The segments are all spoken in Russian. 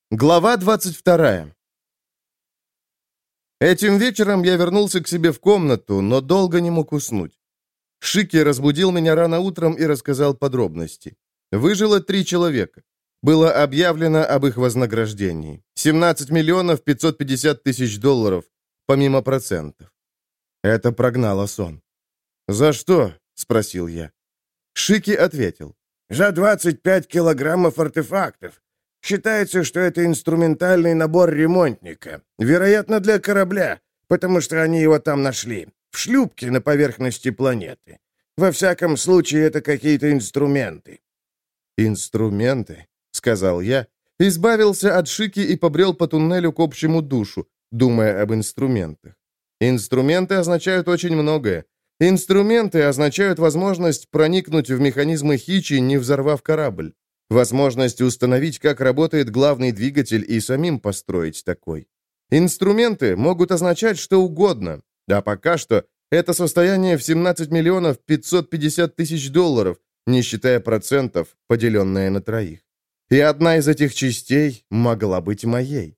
Глава 22. Этим вечером я вернулся к себе в комнату, но долго не мог уснуть. Шики разбудил меня рано утром и рассказал подробности. Выжило 3 человека. Было объявлено об их вознаграждении. 17 миллионов 550 тысяч долларов, помимо процентов. Это прогнало сон. «За что?» — спросил я. Шики ответил. «За 25 килограммов артефактов. Считается, что это инструментальный набор ремонтника. Вероятно, для корабля, потому что они его там нашли. В шлюпке на поверхности планеты. Во всяком случае, это какие-то инструменты». «Инструменты?» — сказал я, избавился от Шики и побрел по туннелю к общему душу, думая об инструментах. Инструменты означают очень многое. Инструменты означают возможность проникнуть в механизмы Хичи, не взорвав корабль. Возможность установить, как работает главный двигатель, и самим построить такой. Инструменты могут означать что угодно, а пока что это состояние в 17 миллионов 550 тысяч долларов, не считая процентов, поделенное на 3. И одна из этих частей могла быть моей.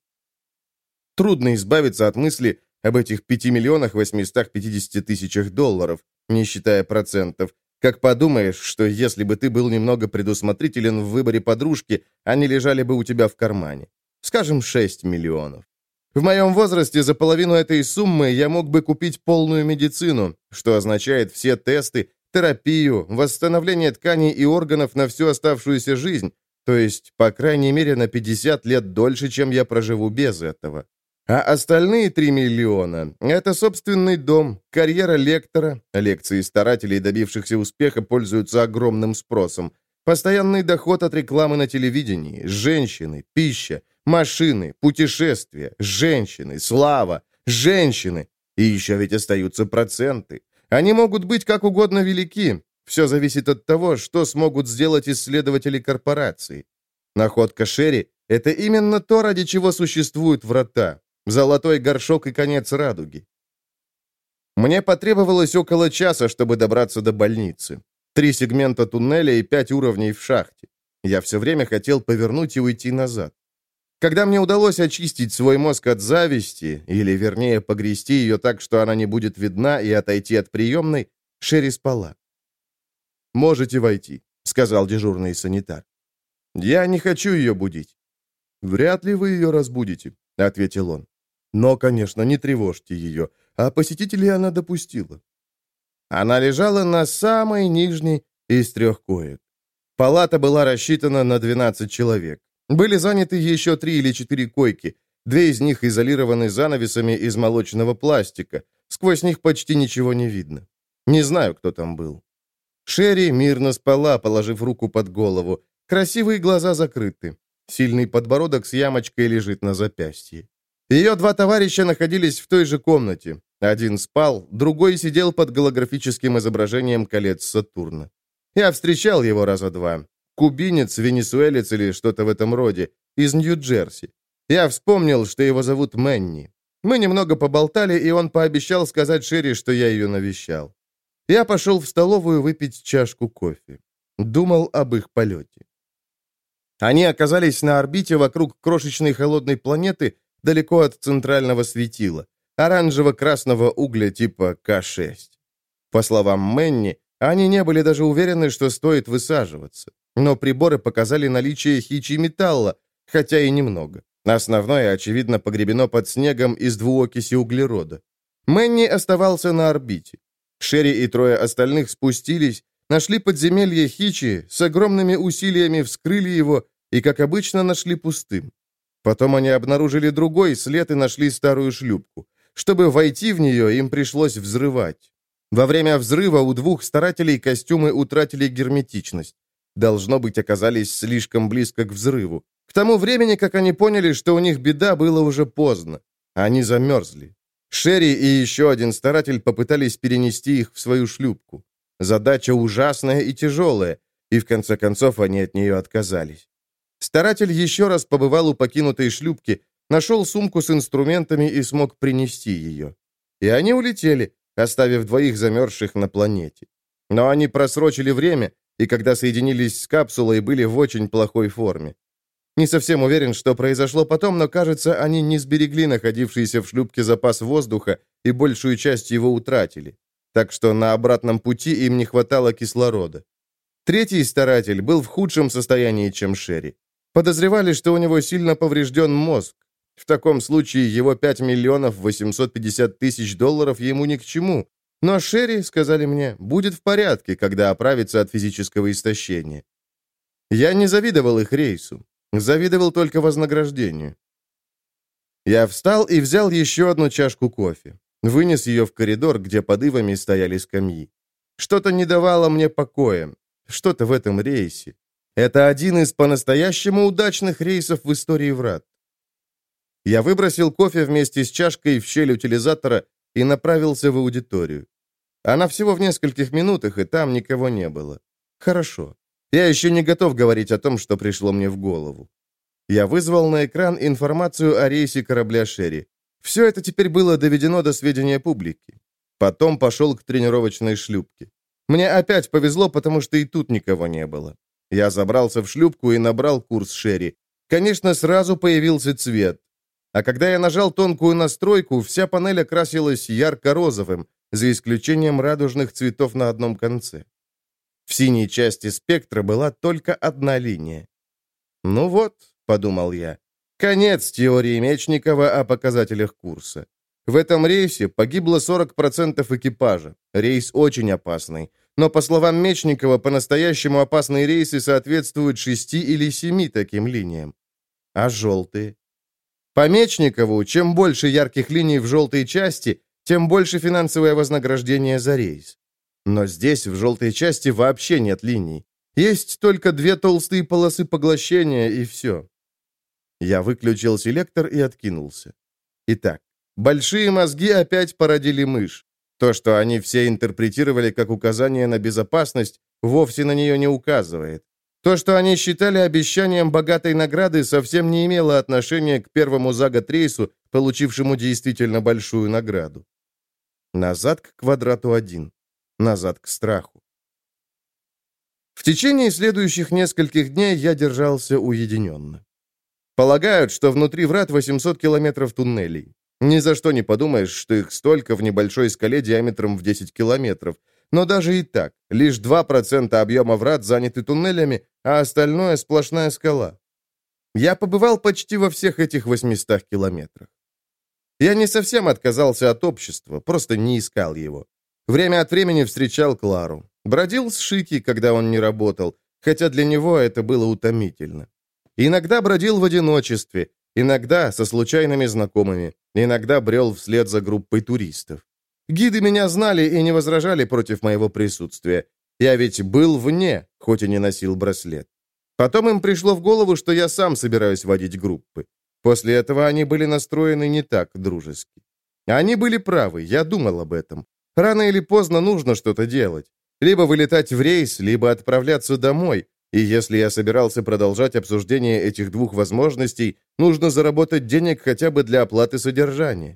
Трудно избавиться от мысли об этих 5 миллионах 850 тысячах долларов, не считая процентов, как подумаешь, что если бы ты был немного предусмотрителен в выборе подружки, они лежали бы у тебя в кармане. Скажем, 6 миллионов. В моем возрасте за половину этой суммы я мог бы купить полную медицину, что означает все тесты, терапию, восстановление тканей и органов на всю оставшуюся жизнь, то есть, по крайней мере, на 50 лет дольше, чем я проживу без этого. А остальные 3 миллиона — это собственный дом, карьера лектора, лекции старателей, добившихся успеха, пользуются огромным спросом, постоянный доход от рекламы на телевидении, женщины, пища, машины, путешествия, женщины, слава, женщины. И еще ведь остаются проценты. Они могут быть как угодно велики. Все зависит от того, что смогут сделать исследователи корпорации. Находка Шерри — это именно то, ради чего существуют врата. Золотой горшок и конец радуги. Мне потребовалось около часа, чтобы добраться до больницы. 3 сегмента туннеля и 5 уровней в шахте. Я все время хотел повернуть и уйти назад. Когда мне удалось очистить свой мозг от зависти, или, вернее, погрести ее так, что она не будет видна, и отойти от приемной, Шерри спала. «Можете войти», — сказал дежурный санитар. «Я не хочу ее будить». «Вряд ли вы ее разбудите», — ответил он. «Но, конечно, не тревожьте ее, а посетителей она допустила». Она лежала на самой нижней из 3 коек. Палата была рассчитана на 12 человек. Были заняты еще 3 или 4 койки, 2 из них изолированы занавесами из молочного пластика, сквозь них почти ничего не видно. Не знаю, кто там был. Шерри мирно спала, положив руку под голову, красивые глаза закрыты, сильный подбородок с ямочкой лежит на запястье. Ее 2 товарища находились в той же комнате. Один спал, другой сидел под голографическим изображением колец Сатурна. Я встречал его раза 2. Кубинец, венесуэлец или что-то в этом роде, из Нью-Джерси. Я вспомнил, что его зовут Мэнни. Мы немного поболтали, и он пообещал сказать Шерри, что я ее навещал. Я пошел в столовую выпить чашку кофе. Думал об их полете. Они оказались на орбите вокруг крошечной холодной планеты, далеко от центрального светила, оранжево-красного угля типа К6. По словам Мэнни, они не были даже уверены, что стоит высаживаться. Но приборы показали наличие хичи-металла, хотя и немного. Основное, очевидно, погребено под снегом из двуокиси углерода. Мэнни оставался на орбите. Шерри и 3 остальных спустились, нашли подземелье Хичи, с огромными усилиями вскрыли его и, как обычно, нашли пустым. Потом они обнаружили другой след и нашли старую шлюпку. Чтобы войти в нее, им пришлось взрывать. Во время взрыва у 2 старателей костюмы утратили герметичность. Должно быть, оказались слишком близко к взрыву. К тому времени, как они поняли, что у них беда, было уже поздно. Они замерзли. Шерри и еще один старатель попытались перенести их в свою шлюпку. Задача ужасная и тяжелая, и в конце концов они от нее отказались. Старатель еще раз побывал у покинутой шлюпки, нашел сумку с инструментами и смог принести ее. И они улетели, оставив 2 замерзших на планете. Но они просрочили время, и когда соединились с капсулой, были в очень плохой форме. Не совсем уверен, что произошло потом, но, кажется, они не сберегли находившийся в шлюпке запас воздуха и большую часть его утратили. Так что на обратном пути им не хватало кислорода. Третий старатель был в худшем состоянии, чем Шерри. Подозревали, что у него сильно поврежден мозг. В таком случае его 5 миллионов 850 тысяч долларов ему ни к чему. Но Шерри, сказали мне, будет в порядке, когда оправится от физического истощения. Я не завидовал их рейсу. Завидовал только вознаграждению. Я встал и взял еще одну чашку кофе. Вынес ее в коридор, где под ивами стояли скамьи. Что-то не давало мне покоя. Что-то в этом рейсе. Это один из по-настоящему удачных рейсов в истории врат. Я выбросил кофе вместе с чашкой в щель утилизатора и направился в аудиторию. Она всего в нескольких минутах, и там никого не было. Хорошо. Я еще не готов говорить о том, что пришло мне в голову. Я вызвал на экран информацию о рейсе корабля «Шерри». Все это теперь было доведено до сведения публики. Потом пошел к тренировочной шлюпке. Мне опять повезло, потому что и тут никого не было. Я забрался в шлюпку и набрал курс «Шерри». Конечно, сразу появился цвет. А когда я нажал тонкую настройку, вся панель окрасилась ярко-розовым, за исключением радужных цветов на одном конце. В синей части спектра была только одна линия. «Ну вот», — подумал я, — «конец теории Мечникова о показателях курса. В этом рейсе погибло 40% экипажа. Рейс очень опасный. Но, по словам Мечникова, по-настоящему опасные рейсы соответствуют 6 или 7 таким линиям. А желтые? По Мечникову, чем больше ярких линий в желтой части, тем больше финансовое вознаграждение за рейс. Но здесь, в желтой части, вообще нет линий. Есть только 2 толстые полосы поглощения, и все. Я выключил селектор и откинулся. Итак, большие мозги опять породили мышь. То, что они все интерпретировали как указание на безопасность, вовсе на нее не указывает. То, что они считали обещанием богатой награды, совсем не имело отношения к первому за год рейсу, получившему действительно большую награду. Назад к квадрату 1. Назад к страху. В течение следующих нескольких дней я держался уединенно. Полагают, что внутри врат 800 километров туннелей. Ни за что не подумаешь, что их столько в небольшой скале диаметром в 10 километров. Но даже и так, лишь 2% объема врат заняты туннелями, а остальное сплошная скала. Я побывал почти во всех этих 800 километрах. Я не совсем отказался от общества, просто не искал его. Время от времени встречал Клару. Бродил с Шики, когда он не работал, хотя для него это было утомительно. Иногда бродил в одиночестве, иногда со случайными знакомыми, иногда брел вслед за группой туристов. Гиды меня знали и не возражали против моего присутствия. Я ведь был вне, хоть и не носил браслет. Потом им пришло в голову, что я сам собираюсь водить группы. После этого они были настроены не так дружески. Они были правы, я думал об этом. Рано или поздно нужно что-то делать. Либо вылетать в рейс, либо отправляться домой. И если я собирался продолжать обсуждение этих двух возможностей, нужно заработать денег хотя бы для оплаты содержания.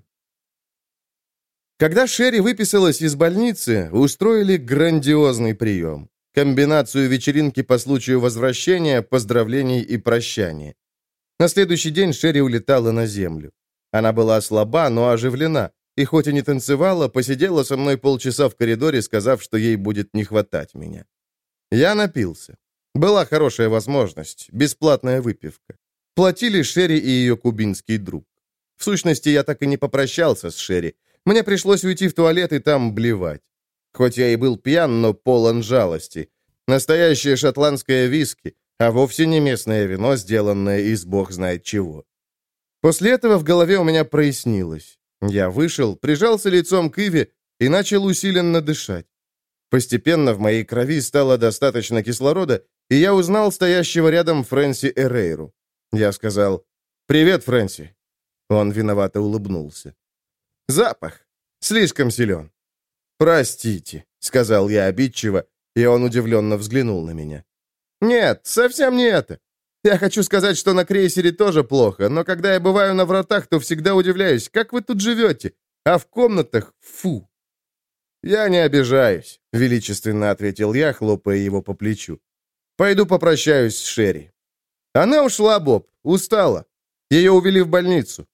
Когда Шерри выписалась из больницы, устроили грандиозный прием. Комбинацию вечеринки по случаю возвращения, поздравлений и прощания. На следующий день Шерри улетала на землю. Она была слаба, но оживлена, и хоть и не танцевала, посидела со мной полчаса в коридоре, сказав, что ей будет не хватать меня. Я напился. Была хорошая возможность, бесплатная выпивка. Платили Шерри и ее кубинский друг. В сущности, я так и не попрощался с Шерри. Мне пришлось уйти в туалет и там блевать. Хоть я и был пьян, но полон жалости. Настоящее шотландское виски, а вовсе не местное вино, сделанное из бог знает чего. После этого в голове у меня прояснилось. Я вышел, прижался лицом к Иве и начал усиленно дышать. Постепенно в моей крови стало достаточно кислорода, и я узнал стоящего рядом Фрэнси Эрейру. Я сказал: «Привет, Фрэнси». Он виновато улыбнулся. «Запах. Слишком силен». «Простите», — сказал я обидчиво, и он удивленно взглянул на меня. «Нет, совсем не это. Я хочу сказать, что на крейсере тоже плохо, но когда я бываю на вратах, то всегда удивляюсь, как вы тут живете, а в комнатах — фу». «Я не обижаюсь», — величественно ответил я, хлопая его по плечу. «Пойду попрощаюсь с Шерри». Она ушла, Боб, устала. Ее увели в больницу.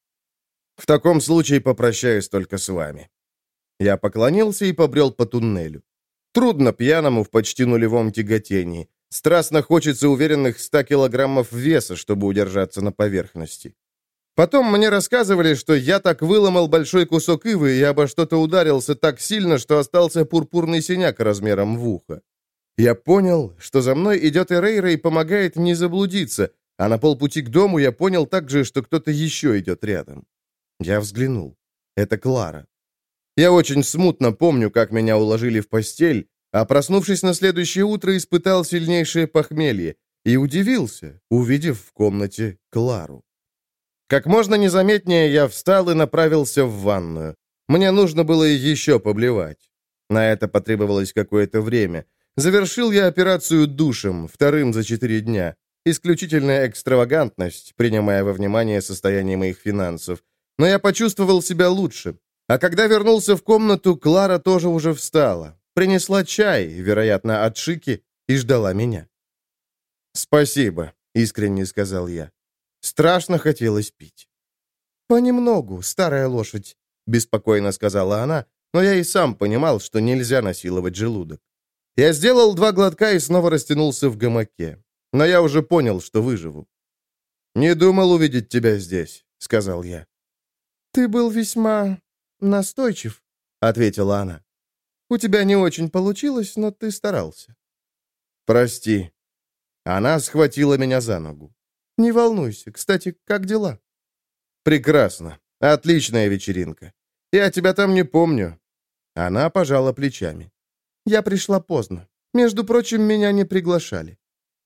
В таком случае попрощаюсь только с вами. Я поклонился и побрел по туннелю. Трудно пьяному в почти нулевом тяготении. Страстно хочется уверенных 100 килограммов веса, чтобы удержаться на поверхности. Потом мне рассказывали, что я так выломал большой кусок ивы и обо что-то ударился так сильно, что остался пурпурный синяк размером в ухо. Я понял, что за мной идет Эрейра и помогает не заблудиться, а на полпути к дому я понял также, что кто-то еще идет рядом. Я взглянул. Это Клара. Я очень смутно помню, как меня уложили в постель, а проснувшись на следующее утро, испытал сильнейшее похмелье и удивился, увидев в комнате Клару. Как можно незаметнее я встал и направился в ванную. Мне нужно было еще поблевать. На это потребовалось какое-то время. Завершил я операцию душем, вторым за 4 дня. Исключительная экстравагантность, принимая во внимание состояние моих финансов. Но я почувствовал себя лучше. А когда вернулся в комнату, Клара тоже уже встала. Принесла чай, вероятно, от Шики, и ждала меня. «Спасибо», — искренне сказал я. Страшно хотелось пить. «Понемногу, старая лошадь», — беспокойно сказала она, но я и сам понимал, что нельзя насиловать желудок. Я сделал 2 глотка и снова растянулся в гамаке. Но я уже понял, что выживу. «Не думал увидеть тебя здесь», — сказал я. «Ты был весьма настойчив», — ответила она. «У тебя не очень получилось, но ты старался». «Прости». Она схватила меня за ногу. «Не волнуйся. Кстати, как дела?» «Прекрасно. Отличная вечеринка. Я тебя там не помню». Она пожала плечами. «Я пришла поздно. Между прочим, меня не приглашали».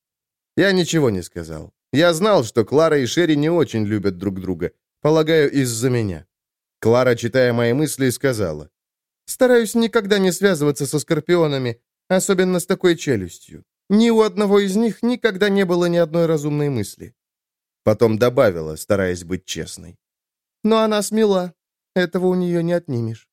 Я ничего не сказал. Я знал, что Клара и Шерри не очень любят друг друга. Полагаю, из-за меня. Клара, читая мои мысли, сказала: «Стараюсь никогда не связываться со скорпионами, особенно с такой челюстью. Ни у одного из них никогда не было ни одной разумной мысли». Потом добавила, стараясь быть честной: «Но она смела. Этого у нее не отнимешь».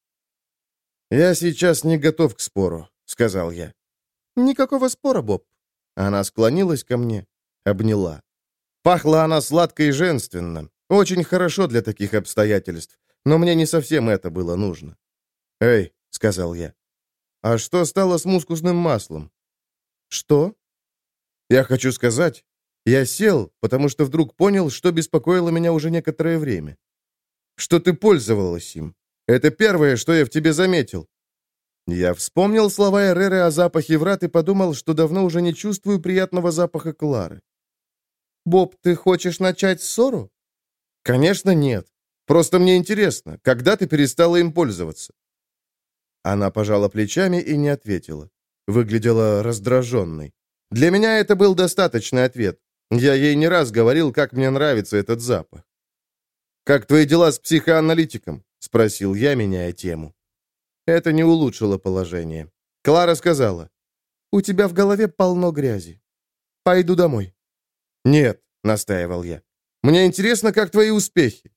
«Я сейчас не готов к спору», — сказал я. «Никакого спора, Боб». Она склонилась ко мне, обняла. Пахла она сладко и женственно. Очень хорошо для таких обстоятельств. Но мне не совсем это было нужно. «Эй», — сказал я, — «а что стало с мускусным маслом?» «Что?» «Я хочу сказать, я сел, потому что вдруг понял, что беспокоило меня уже некоторое время. Что ты пользовалась им. Это первое, что я в тебе заметил». Я вспомнил слова Эреры о запахе врат и подумал, что давно уже не чувствую приятного запаха Клары. «Боб, ты хочешь начать ссору?» «Конечно, нет. Просто мне интересно, когда ты перестала им пользоваться?» Она пожала плечами и не ответила. Выглядела раздраженной. Для меня это был достаточный ответ. Я ей не раз говорил, как мне нравится этот запах. «Как твои дела с психоаналитиком?» — спросил я, меняя тему. Это не улучшило положение. Клара сказала: «У тебя в голове полно грязи. Пойду домой». «Нет», — настаивал я. «Мне интересно, как твои успехи».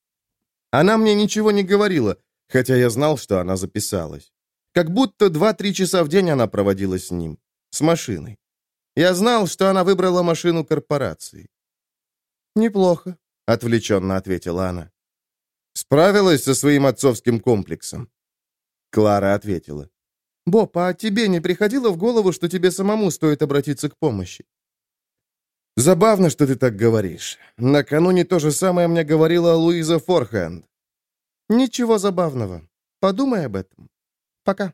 Она мне ничего не говорила, хотя я знал, что она записалась. Как будто 2-3 часа в день она проводила с ним. С машиной. Я знал, что она выбрала машину корпорации. «Неплохо», — отвлеченно ответила она. «Справилась со своим отцовским комплексом?» Клара ответила: «Боб, а тебе не приходило в голову, что тебе самому стоит обратиться к помощи?» «Забавно, что ты так говоришь. Накануне то же самое мне говорила Луиза Форхенд». «Ничего забавного. Подумай об этом. Пока».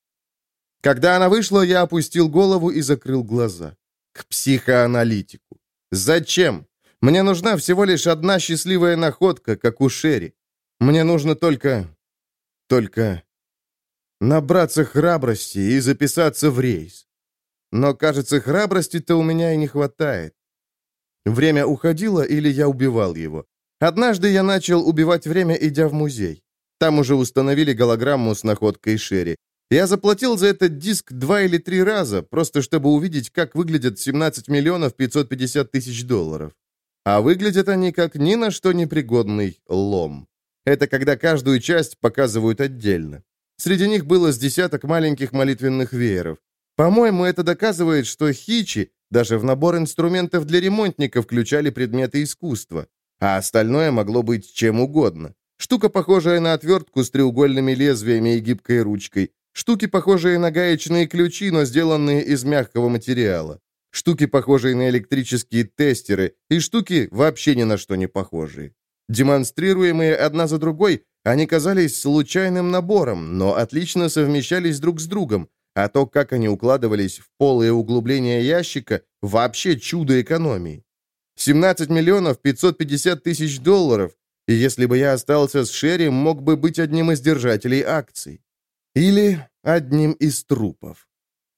Когда она вышла, я опустил голову и закрыл глаза. К психоаналитику. Зачем? Мне нужна всего лишь одна счастливая находка, как у Шерри. Мне нужно только набраться храбрости и записаться в рейс. Но, кажется, храбрости-то у меня и не хватает. Время уходило, или я убивал его. Однажды я начал убивать время, идя в музей. Там уже установили голограмму с находкой Шерри. Я заплатил за этот диск 2 или 3 раза, просто чтобы увидеть, как выглядят 17 миллионов 550 тысяч долларов. А выглядят они как ни на что непригодный лом. Это когда каждую часть показывают отдельно. Среди них было с десяток маленьких молитвенных вееров. По-моему, это доказывает, что Хичи Даже в набор инструментов для ремонтника включали предметы искусства. А остальное могло быть чем угодно. Штука, похожая на отвертку с треугольными лезвиями и гибкой ручкой. Штуки, похожие на гаечные ключи, но сделанные из мягкого материала. Штуки, похожие на электрические тестеры, и штуки, вообще ни на что не похожие. Демонстрируемые одна за другой, они казались случайным набором, но отлично совмещались друг с другом, а то, как они укладывались в полые углубления ящика, вообще чудо экономии. 17 миллионов 550 тысяч долларов, и если бы я остался с Шерри, мог бы быть одним из держателей акций. Или одним из трупов.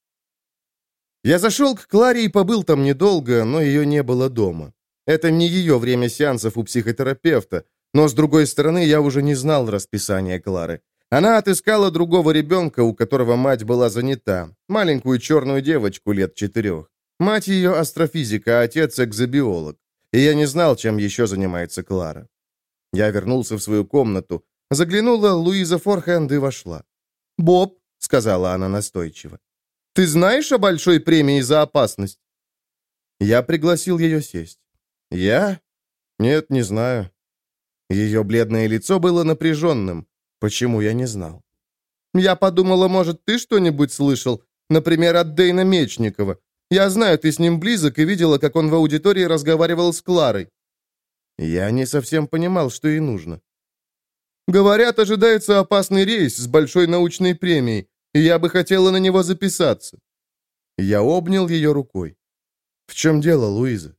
Я зашел к Кларе и побыл там недолго, но ее не было дома. Это не ее время сеансов у психотерапевта, но, с другой стороны, я уже не знал расписания Клары. Она отыскала другого ребенка, у которого мать была занята, маленькую черную девочку лет 4. Мать ее астрофизика, а отец экзобиолог. И я не знал, чем еще занимается Клара. Я вернулся в свою комнату. Заглянула Луиза Форхенд и вошла. «Боб», — сказала она настойчиво, — «ты знаешь о большой премии за опасность?» Я пригласил ее сесть. «Я? Нет, не знаю». Ее бледное лицо было напряженным. Почему, я не знал. «Я подумала, может, ты что-нибудь слышал? Например, от Дэйна Мечникова. Я знаю, ты с ним близок и видела, как он в аудитории разговаривал с Кларой». Я не совсем понимал, что ей нужно. «Говорят, ожидается опасный рейс с большой научной премией, и я бы хотела на него записаться». Я обнял ее рукой. «В чем дело, Луиза?»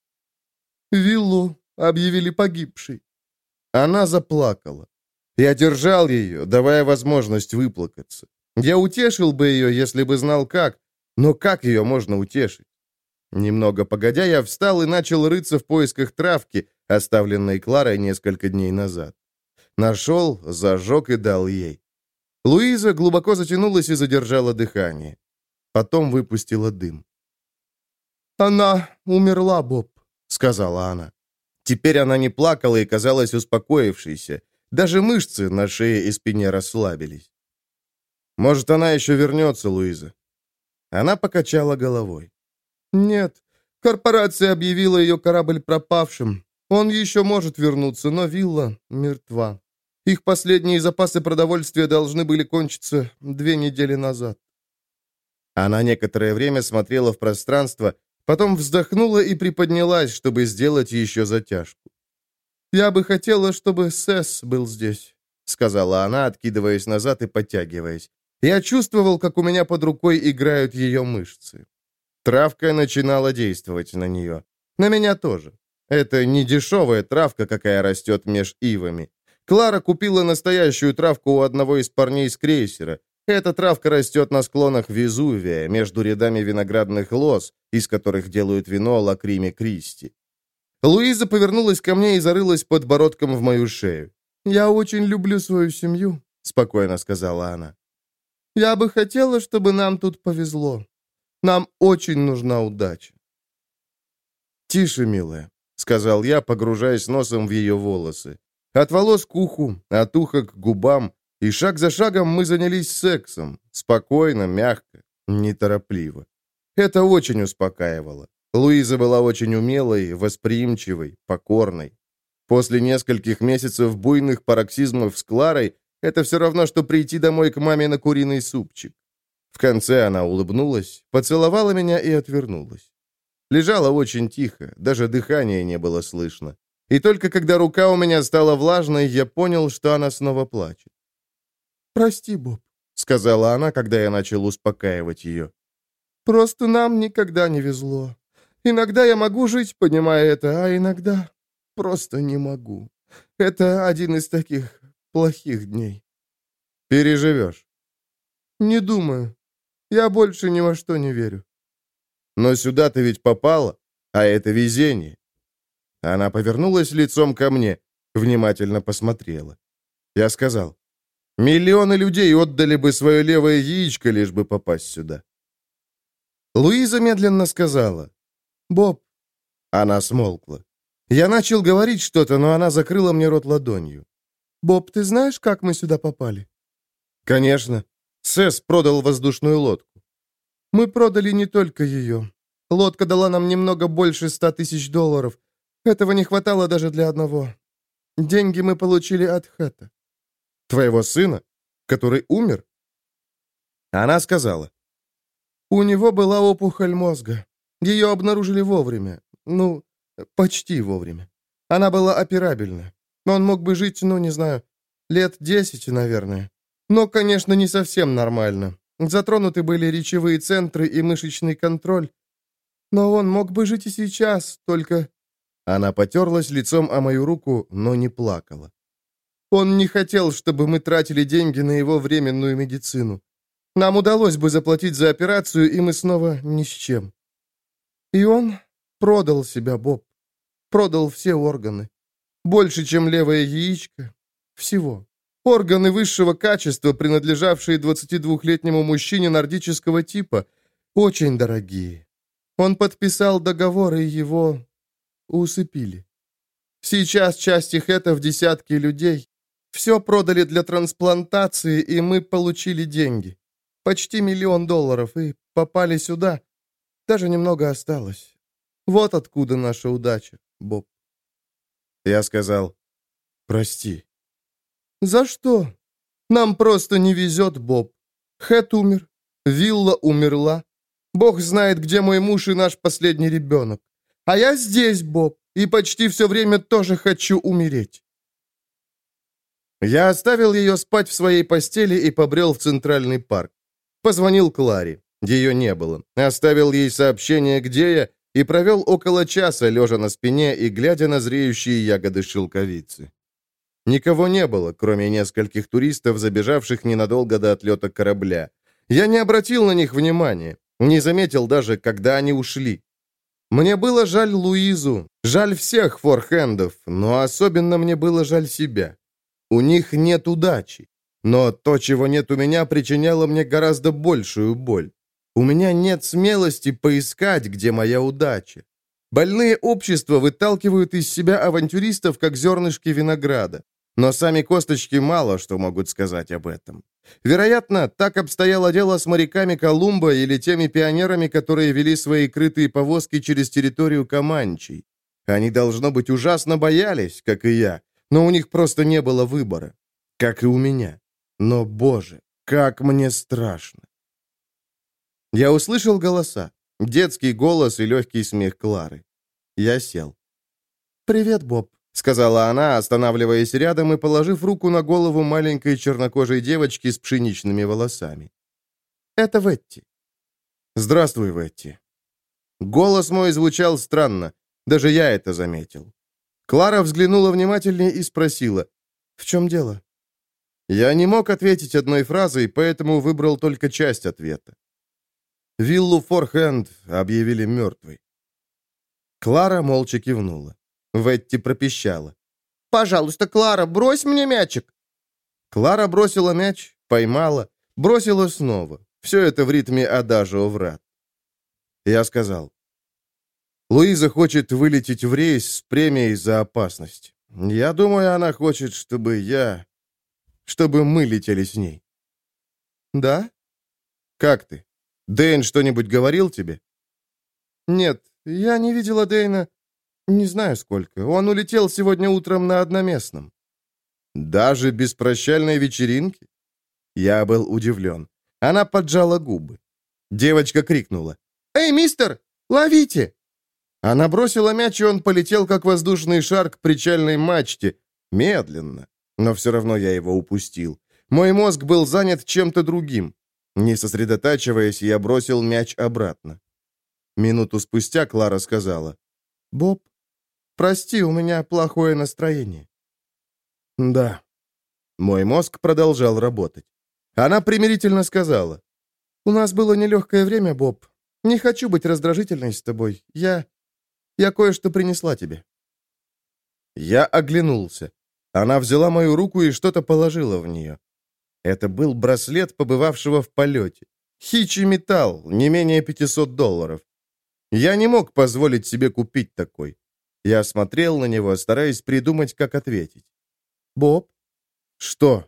«Виллу объявили погибшей». Она заплакала. Я держал ее, давая возможность выплакаться. Я утешил бы ее, если бы знал как, но как ее можно утешить? Немного погодя, я встал и начал рыться в поисках травки, оставленной Кларой несколько дней назад. Нашел, зажег и дал ей. Луиза глубоко затянулась и задержала дыхание. Потом выпустила дым. «Она умерла, Боб», — сказала она. Теперь она не плакала и казалась успокоившейся. Даже мышцы на шее и спине расслабились. «Может, она еще вернется, Луиза?» Она покачала головой. «Нет, корпорация объявила ее корабль пропавшим. Он еще может вернуться, но вилла мертва. Их последние запасы продовольствия должны были кончиться 2 недели назад». Она некоторое время смотрела в пространство, потом вздохнула и приподнялась, чтобы сделать еще затяжку. «Я бы хотела, чтобы Сэс был здесь», — сказала она, откидываясь назад и подтягиваясь. Я чувствовал, как у меня под рукой играют ее мышцы. Травка начинала действовать на нее. На меня тоже. Это не дешевая травка, какая растет меж ивами. Клара купила настоящую травку у одного из парней с крейсера. Эта травка растет на склонах Везувия, между рядами виноградных лоз, из которых делают вино Лакриме Кристи. Луиза повернулась ко мне и зарылась подбородком в мою шею. «Я очень люблю свою семью», — спокойно сказала она. «Я бы хотела, чтобы нам тут повезло. Нам очень нужна удача». «Тише, милая», — сказал я, погружаясь носом в ее волосы. От волос к уху, от уха к губам, и шаг за шагом мы занялись сексом. Спокойно, мягко, неторопливо. Это очень успокаивало. Луиза была очень умелой, восприимчивой, покорной. После нескольких месяцев буйных пароксизмов с Кларой это все равно, что прийти домой к маме на куриный супчик. В конце она улыбнулась, поцеловала меня и отвернулась. Лежала очень тихо, даже дыхания не было слышно. И только когда рука у меня стала влажной, я понял, что она снова плачет. «Прости, Боб», — сказала она, когда я начал успокаивать ее. «Просто нам никогда не везло. Иногда я могу жить, понимая это, а иногда просто не могу. Это один из таких плохих дней». «Переживешь?» «Не думаю. Я больше ни во что не верю». «Но сюда ты ведь попала, а это везение». Она повернулась лицом ко мне, внимательно посмотрела. Я сказал, «Миллионы людей отдали бы свое левое яичко, лишь бы попасть сюда». Луиза медленно сказала, «Боб». Она смолкла. Я начал говорить что-то, но она закрыла мне рот ладонью. «Боб, ты знаешь, как мы сюда попали?» «Конечно. Сэс продал воздушную лодку». «Мы продали не только ее. Лодка дала нам немного больше 100 тысяч долларов. Этого не хватало даже для одного. Деньги мы получили от Хэта». «Твоего сына? Который умер?» Она сказала. «У него была опухоль мозга. Ее обнаружили вовремя. Ну, почти вовремя. Она была операбельна. Он мог бы жить, ну, не знаю, лет 10, наверное. Но, конечно, не совсем нормально. Затронуты были речевые центры и мышечный контроль. Но он мог бы жить и сейчас, только...» Она потерлась лицом о мою руку, но не плакала. «Он не хотел, чтобы мы тратили деньги на его временную медицину. Нам удалось бы заплатить за операцию, и мы снова ни с чем. И он продал себя, Боб. Продал все органы. Больше, чем левое яичко. Всего. Органы высшего качества, принадлежавшие 22-летнему мужчине нордического типа. Очень дорогие. Он подписал договор, и его усыпили. Сейчас часть их это в десятки людей. Все продали для трансплантации, и мы получили деньги. Почти $1 миллион, и попали сюда. Даже немного осталось. Вот откуда наша удача, Боб». Я сказал: «Прости». «За что? Нам просто не везет, Боб. Хэт умер. Вилла умерла. Бог знает, где мой муж и наш последний ребенок. А я здесь, Боб, и почти все время тоже хочу умереть». Я оставил ее спать в своей постели и побрел в Центральный парк. Позвонил Кларе. Ее не было. Оставил ей сообщение, где я, и провел около часа, лежа на спине и глядя на зреющие ягоды шелковицы. Никого не было, кроме нескольких туристов, забежавших ненадолго до отлета корабля. Я не обратил на них внимания, не заметил даже, когда они ушли. Мне было жаль Луизу, жаль всех форхендов, но особенно мне было жаль себя. У них нет удачи. Но то, чего нет у меня, причиняло мне гораздо большую боль. У меня нет смелости поискать, где моя удача. Больные общества выталкивают из себя авантюристов, как зернышки винограда. Но сами косточки мало что могут сказать об этом. Вероятно, так обстояло дело с моряками Колумба или теми пионерами, которые вели свои крытые повозки через территорию Команчей. Они, должно быть, ужасно боялись, как и я, но у них просто не было выбора. Как и у меня. Но, Боже, как мне страшно. Я услышал голоса. Детский голос и легкий смех Клары. Я сел. «Привет, Боб», — сказала она, останавливаясь рядом и положив руку на голову маленькой чернокожей девочки с пшеничными волосами. «Это Ветти». «Здравствуй, Ветти». Голос мой звучал странно. Даже я это заметил. Клара взглянула внимательнее и спросила: «В чем дело?» Я не мог ответить одной фразой, поэтому выбрал только часть ответа. Виллу Форхенд объявили мертвой. Клара молча кивнула. Ветти пропищала: «Пожалуйста, Клара, брось мне мячик!» Клара бросила мяч, поймала, бросила снова. Все это в ритме адажио врат. Я сказал: «Луиза хочет вылететь в рейс с премией за опасность. Я думаю, она хочет, чтобы мы летели с ней». «Да? Как ты? Дэйн что-нибудь говорил тебе?» «Нет, я не видела Дэйна. Не знаю сколько. Он улетел сегодня утром на одноместном». «Даже без прощальной вечеринки?» Я был удивлен. Она поджала губы. Девочка крикнула: «Эй, мистер, ловите!» Она бросила мяч, и он полетел, как воздушный шар, к причальной мачте. Медленно. Но все равно я его упустил. Мой мозг был занят чем-то другим. Не сосредотачиваясь, я бросил мяч обратно. Минуту спустя Клара сказала: «Боб, прости, у меня плохое настроение». «Да». Мой мозг продолжал работать. Она примирительно сказала: «У нас было нелегкое время, Боб. Не хочу быть раздражительной с тобой. Я кое-что принесла тебе». Я оглянулся. Она взяла мою руку и что-то положила в нее. Это был браслет побывавшего в полете. Хичи металл, не менее $500. Я не мог позволить себе купить такой. Я смотрел на него, стараясь придумать, как ответить. «Боб?» «Что?»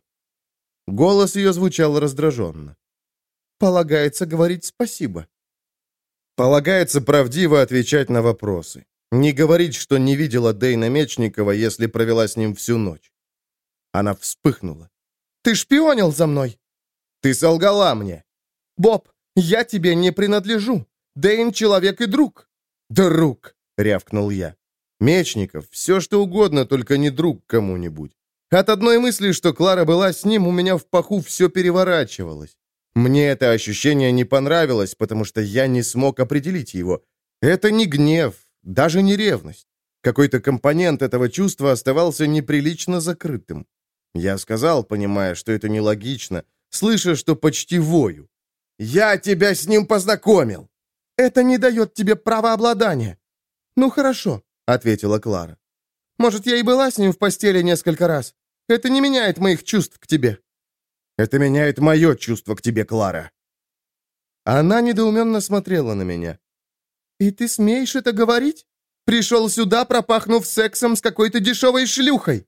Голос ее звучал раздраженно. «Полагается говорить спасибо». Полагается правдиво отвечать на вопросы. Не говорить, что не видела Дэйна Мечникова, если провела с ним всю ночь. Она вспыхнула. «Ты шпионил за мной?» «Ты солгала мне». «Боб, я тебе не принадлежу. Дэйн — человек и друг». «Друг», — рявкнул я. «Мечников, все что угодно, только не друг кому-нибудь». От одной мысли, что Клара была с ним, у меня в паху все переворачивалось. Мне это ощущение не понравилось, потому что я не смог определить его. Это не гнев, даже не ревность. Какой-то компонент этого чувства оставался неприлично закрытым. Я сказал, понимая, что это нелогично, слыша, что почти вою. «Я тебя с ним познакомил!» «Это не дает тебе права обладания». «Ну хорошо», — ответила Клара. «Может, я и была с ним в постели несколько раз. Это не меняет моих чувств к тебе». «Это меняет мое чувство к тебе, Клара». Она недоуменно смотрела на меня. «И ты смеешь это говорить? Пришел сюда, пропахнув сексом с какой-то дешевой шлюхой».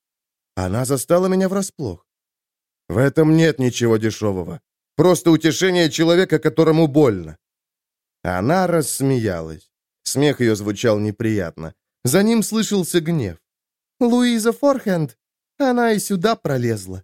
Она застала меня врасплох. «В этом нет ничего дешевого. Просто утешение человека, которому больно». Она рассмеялась. Смех ее звучал неприятно. За ним слышался гнев. «Луиза Форхенд, она и сюда пролезла».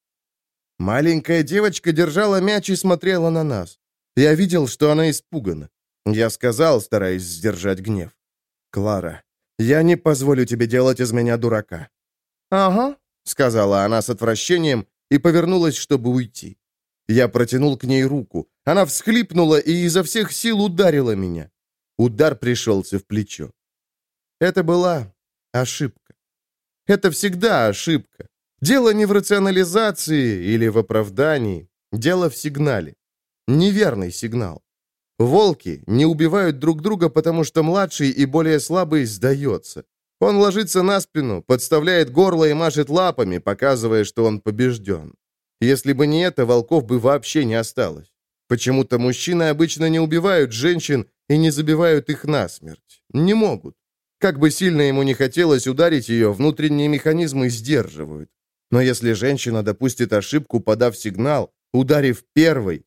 Маленькая девочка держала мяч и смотрела на нас. Я видел, что она испугана. Я сказал, стараясь сдержать гнев. «Клара, я не позволю тебе делать из меня дурака». «Ага», — сказала она с отвращением и повернулась, чтобы уйти. Я протянул к ней руку. Она всхлипнула и изо всех сил ударила меня. Удар пришелся в плечо. Это была ошибка. Это всегда ошибка. Дело не в рационализации или в оправдании. Дело в сигнале. Неверный сигнал. Волки не убивают друг друга, потому что младший и более слабый сдается. Он ложится на спину, подставляет горло и машет лапами, показывая, что он побежден. Если бы не это, волков бы вообще не осталось. Почему-то мужчины обычно не убивают женщин и не забивают их насмерть. Не могут. Как бы сильно ему не хотелось ударить ее, внутренние механизмы сдерживают. Но если женщина допустит ошибку, подав сигнал, ударив первой...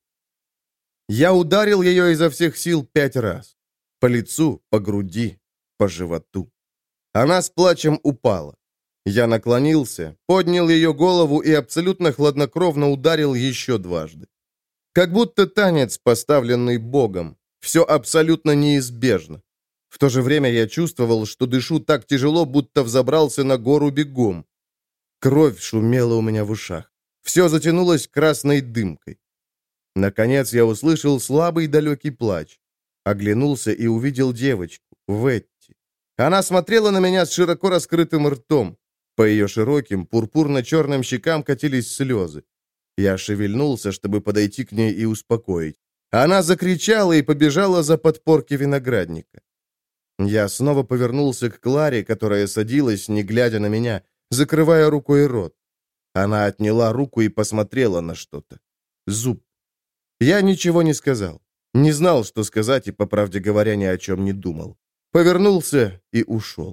Я ударил ее изо всех сил 5 раз. По лицу, по груди, по животу. Она с плачем упала. Я наклонился, поднял ее голову и абсолютно хладнокровно ударил еще дважды. Как будто танец, поставленный Богом. Все абсолютно неизбежно. В то же время я чувствовал, что дышу так тяжело, будто взобрался на гору бегом. Кровь шумела у меня в ушах. Все затянулось красной дымкой. Наконец я услышал слабый далекий плач. Оглянулся и увидел девочку, Ветти. Она смотрела на меня с широко раскрытым ртом. По ее широким, пурпурно-черным щекам катились слезы. Я шевельнулся, чтобы подойти к ней и успокоить. Она закричала и побежала за подпорки виноградника. Я снова повернулся к Кларе, которая садилась, не глядя на меня, закрывая рукой рот. Она отняла руку и посмотрела на что-то. Зуб. Я ничего не сказал. Не знал, что сказать, и, по правде говоря, ни о чем не думал. Повернулся и ушел.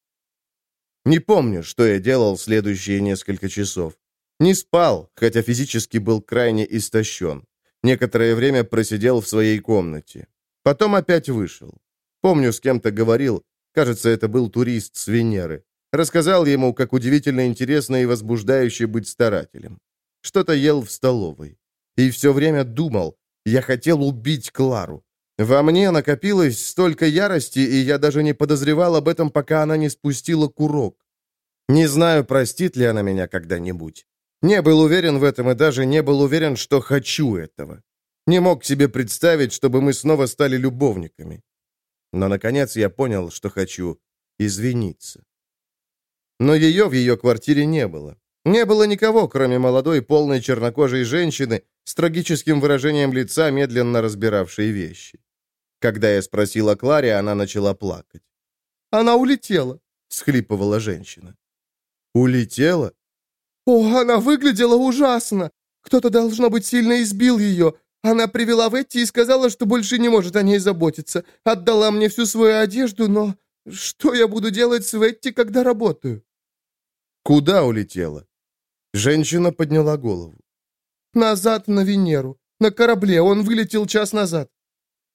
Не помню, что я делал следующие несколько часов. Не спал, хотя физически был крайне истощен. Некоторое время просидел в своей комнате. Потом опять вышел. Помню, с кем-то говорил, кажется, это был турист с Венеры. Рассказал ему, как удивительно интересно и возбуждающе быть старателем. Что-то ел в столовой. И все время думал, я хотел убить Клару. Во мне накопилось столько ярости, и я даже не подозревал об этом, пока она не спустила курок. Не знаю, простит ли она меня когда-нибудь. Не был уверен в этом и даже не был уверен, что хочу этого. Не мог себе представить, чтобы мы снова стали любовниками. Но, наконец, я понял, что хочу извиниться. Но ее в ее квартире не было. Не было никого, кроме молодой, полной чернокожей женщины с трагическим выражением лица, медленно разбиравшей вещи. Когда я спросил о Кларе, она начала плакать. «Она улетела», — всхлипывала женщина. «Улетела?» «О, она выглядела ужасно! Кто-то, должно быть, сильно избил ее. Она привела Ветти и сказала, что больше не может о ней заботиться. Отдала мне всю свою одежду, но что я буду делать с Ветти, когда работаю?» «Куда улетела?» Женщина подняла голову. «Назад на Венеру. На корабле. Он вылетел час назад».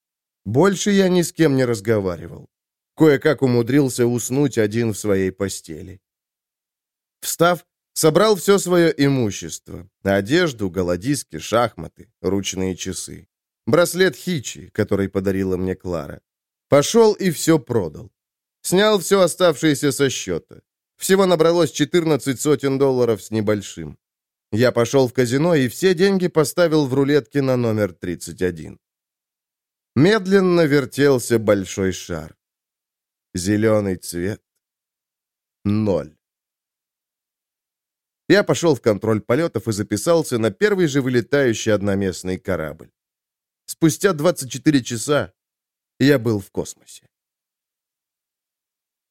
Больше я ни с кем не разговаривал. Кое-как умудрился уснуть один в своей постели. Встав, собрал все свое имущество. Одежду, голодиски, шахматы, ручные часы. Браслет Хичи, который подарила мне Клара. Пошел и все продал. Снял все оставшееся со счета. Всего набралось 14 сотен долларов с небольшим. Я пошел в казино и все деньги поставил в рулетке на номер 31. Медленно вертелся большой шар. Зеленый цвет. 0. Я пошел в контроль полетов и записался на первый же вылетающий одноместный корабль. Спустя 24 часа я был в космосе.